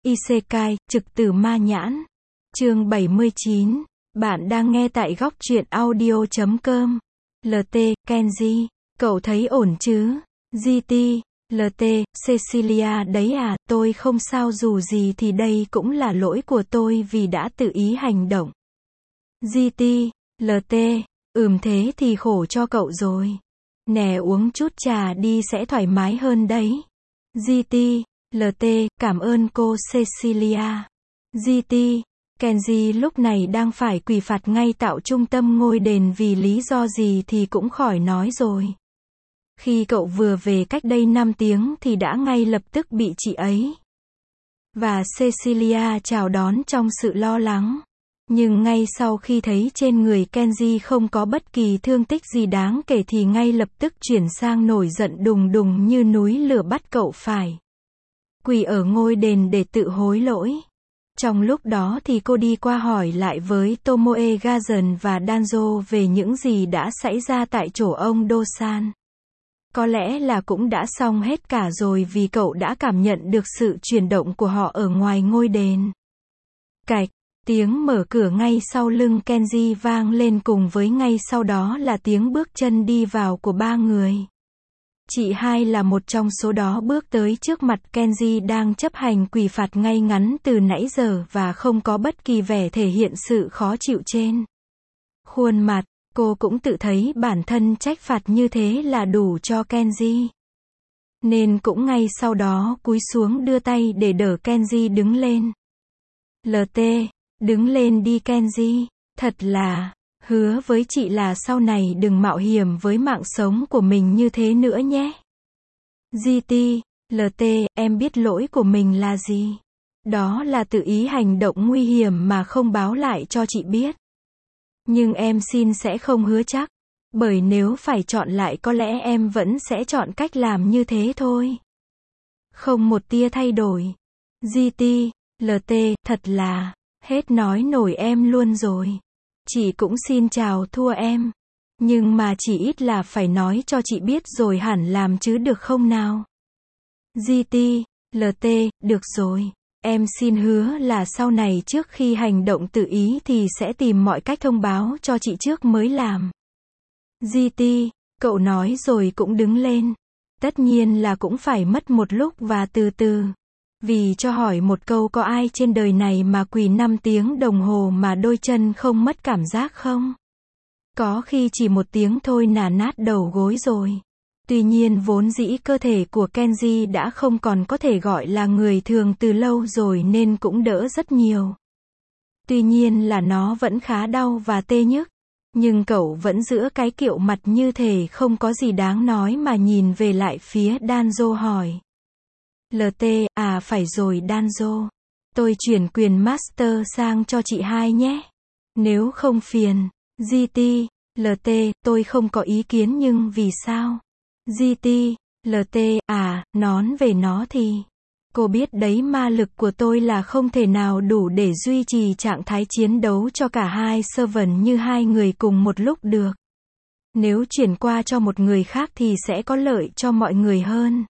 Isekai, trực tử ma nhãn. Chương 79. Bạn đang nghe tại góc truyện audio.com. LT, Kenji. Cậu thấy ổn chứ? GT, LT, Cecilia đấy à, tôi không sao, dù gì thì đây cũng là lỗi của tôi vì đã tự ý hành động. GT, LT, thế thì khổ cho cậu rồi. Nè, uống chút trà đi sẽ thoải mái hơn đấy. GT, LT, cảm ơn cô Cecilia. GT, Kenji lúc này đang phải quỳ phạt ngay tại trung tâm ngôi đền vì lý do gì thì cũng khỏi nói rồi. Khi cậu vừa về cách đây 5 tiếng thì đã ngay lập tức bị chị ấy và Cecilia chào đón trong sự lo lắng. Nhưng ngay sau khi thấy trên người Kenji không có bất kỳ thương tích gì đáng kể thì ngay lập tức chuyển sang nổi giận đùng đùng như núi lửa, bắt cậu phải quỳ ở ngôi đền để tự hối lỗi. Trong lúc đó thì cô đi qua hỏi lại với Tomoe Gazen và Danzo về những gì đã xảy ra tại chỗ ông Dosan. Có lẽ là cũng đã xong hết cả rồi vì cậu đã cảm nhận được sự chuyển động của họ ở ngoài ngôi đền. Cạch, tiếng mở cửa ngay sau lưng Kenji vang lên cùng với ngay sau đó là tiếng bước chân đi vào của 3 người. Chị hai là một trong số đó bước tới trước mặt Kenji đang chấp hành quỳ phạt ngay ngắn từ nãy giờ và không có bất kỳ vẻ thể hiện sự khó chịu trên khuôn mặt. Cô cũng tự thấy bản thân trách phạt như thế là đủ cho Kenji, nên cũng ngay sau đó cúi xuống đưa tay để đỡ Kenji đứng lên. LT, đứng lên đi Kenji, thật là, hứa với chị là sau này đừng mạo hiểm với mạng sống của mình như thế nữa nhé. GT, LT, em biết lỗi của mình là gì? Đó là tự ý hành động nguy hiểm mà không báo lại cho chị biết. Nhưng em xin sẽ không hứa chắc, bởi nếu phải chọn lại có lẽ em vẫn sẽ chọn cách làm như thế thôi. Không một tia thay đổi. GT, LT, thật là, hết nói nổi em luôn rồi. Chị cũng xin chào thua em. Nhưng mà chỉ ít là phải nói cho chị biết rồi hẳn làm chứ được không nào? GT, LT, được rồi. Em xin hứa là sau này trước khi hành động tự ý thì sẽ tìm mọi cách thông báo cho chị trước mới làm. GT, cậu nói rồi cũng đứng lên. Tất nhiên là cũng phải mất một lúc và từ từ. Vì cho hỏi một câu, có ai trên đời này mà quỳ 5 tiếng đồng hồ mà đôi chân không mất cảm giác không? Có khi chỉ 1 tiếng thôi là nát đầu gối rồi. Tuy nhiên vốn dĩ cơ thể của Kenji đã không còn có thể gọi là người thường từ lâu rồi nên cũng đỡ rất nhiều. Tuy nhiên là nó vẫn khá đau và tê nhức. Nhưng cậu vẫn giữ cái kiểu mặt như thể không có gì đáng nói mà nhìn về lại phía Danzo hỏi. LT, à phải rồi Danzo. Tôi chuyển quyền Master sang cho chị hai nhé. Nếu không phiền. GT, LT, tôi không có ý kiến nhưng vì sao? GT, LT, à, nón về nó thì. Cô biết đấy, ma lực của tôi là không thể nào đủ để duy trì trạng thái chiến đấu cho cả hai servant như hai người cùng một lúc được. Nếu chuyển qua cho một người khác thì sẽ có lợi cho mọi người hơn.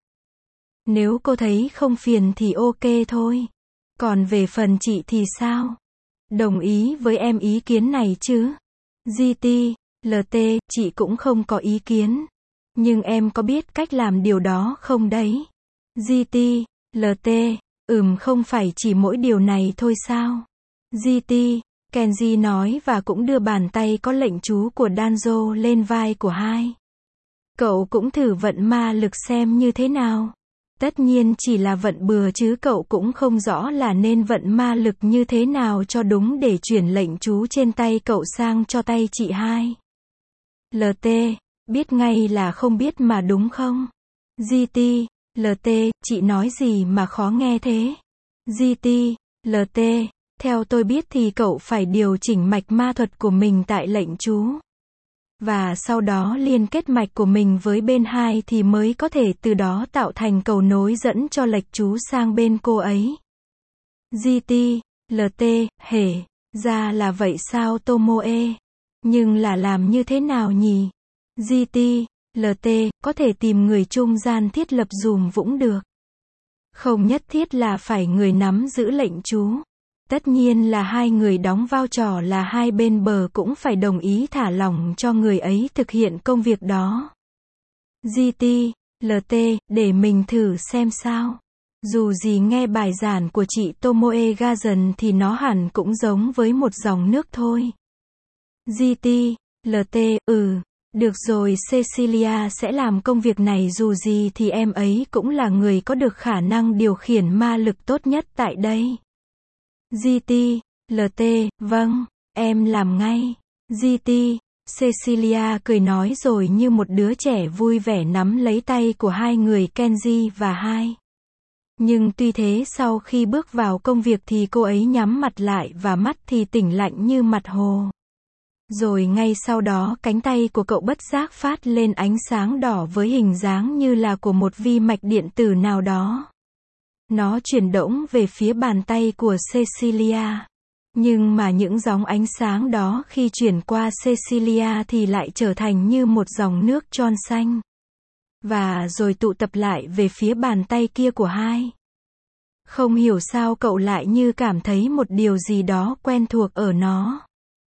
Nếu cô thấy không phiền thì ok thôi. Còn về phần chị thì sao? Đồng ý với em ý kiến này chứ? GT, LT, chị cũng không có ý kiến. Nhưng em có biết cách làm điều đó không đấy? GT, LT, không phải chỉ mỗi điều này thôi sao? GT, Kenji nói và cũng đưa bàn tay có lệnh chú của Danzo lên vai của hai. Cậu cũng thử vận ma lực xem như thế nào. Tất nhiên chỉ là vận bừa chứ cậu cũng không rõ là nên vận ma lực như thế nào cho đúng để chuyển lệnh chú trên tay cậu sang cho tay chị hai. LT, biết ngay là không biết mà đúng không? GT, LT, chị nói gì mà khó nghe thế? GT, LT, theo tôi biết thì cậu phải điều chỉnh mạch ma thuật của mình tại lệnh chú. Và sau đó liên kết mạch của mình với bên hai thì mới có thể từ đó tạo thành cầu nối dẫn cho lệnh chú sang bên cô ấy. GT, LT, hề, ra là vậy sao Tomoe? Nhưng là làm như thế nào nhỉ? GT, LT, có thể tìm người trung gian thiết lập dùm Vũng được Không nhất thiết là phải người nắm giữ lệnh trú. Tất nhiên là hai người đóng vai trò là hai bên bờ cũng phải đồng ý thả lỏng cho người ấy thực hiện công việc đó. GT, LT, để mình thử xem sao. Dù gì nghe bài giảng của chị Tomoe Gazen thì nó hẳn cũng giống với một dòng nước thôi. GT, LT, được rồi, Cecilia sẽ làm công việc này, dù gì thì em ấy cũng là người có được khả năng điều khiển ma lực tốt nhất tại đây. GT, LT, vâng, em làm ngay. GT, Cecilia cười nói rồi như một đứa trẻ vui vẻ nắm lấy tay của hai người Kenji và hai. Nhưng tuy thế sau khi bước vào công việc thì cô ấy nhắm mặt lại và mắt thì tỉnh lạnh như mặt hồ. Rồi ngay sau đó cánh tay của cậu bất giác phát lên ánh sáng đỏ với hình dáng như là của một vi mạch điện tử nào đó. Nó chuyển động về phía bàn tay của Cecilia. Nhưng mà những dòng ánh sáng đó khi chuyển qua Cecilia thì lại trở thành như một dòng nước tròn xanh. Và rồi tụ tập lại về phía bàn tay kia của hai. Không hiểu sao cậu lại như cảm thấy một điều gì đó quen thuộc ở nó.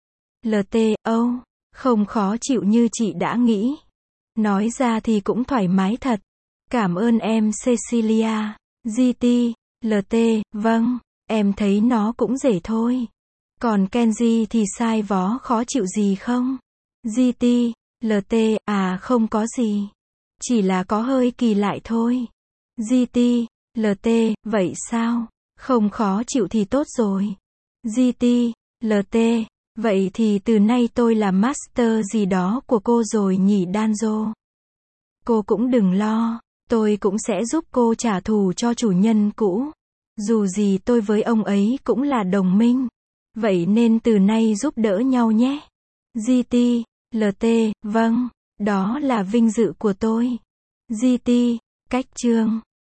LT, không khó chịu như chị đã nghĩ. Nói ra thì cũng thoải mái thật. Cảm ơn em Cecilia. GT, LT, vâng, em thấy nó cũng dễ thôi. Còn Kenji thì sai vó khó chịu gì không? GT, LT, không có gì. Chỉ là có hơi kỳ lạ thôi. GT, LT, vậy sao? Không khó chịu thì tốt rồi. GT, LT, vậy thì từ nay tôi là master gì đó của cô rồi nhỉ Danzo. Cô cũng đừng lo, tôi cũng sẽ giúp cô trả thù cho chủ nhân cũ. Dù gì tôi với ông ấy cũng là đồng minh. Vậy nên từ nay giúp đỡ nhau nhé. GT, LT, vâng, đó là vinh dự của tôi. GT, cách chương.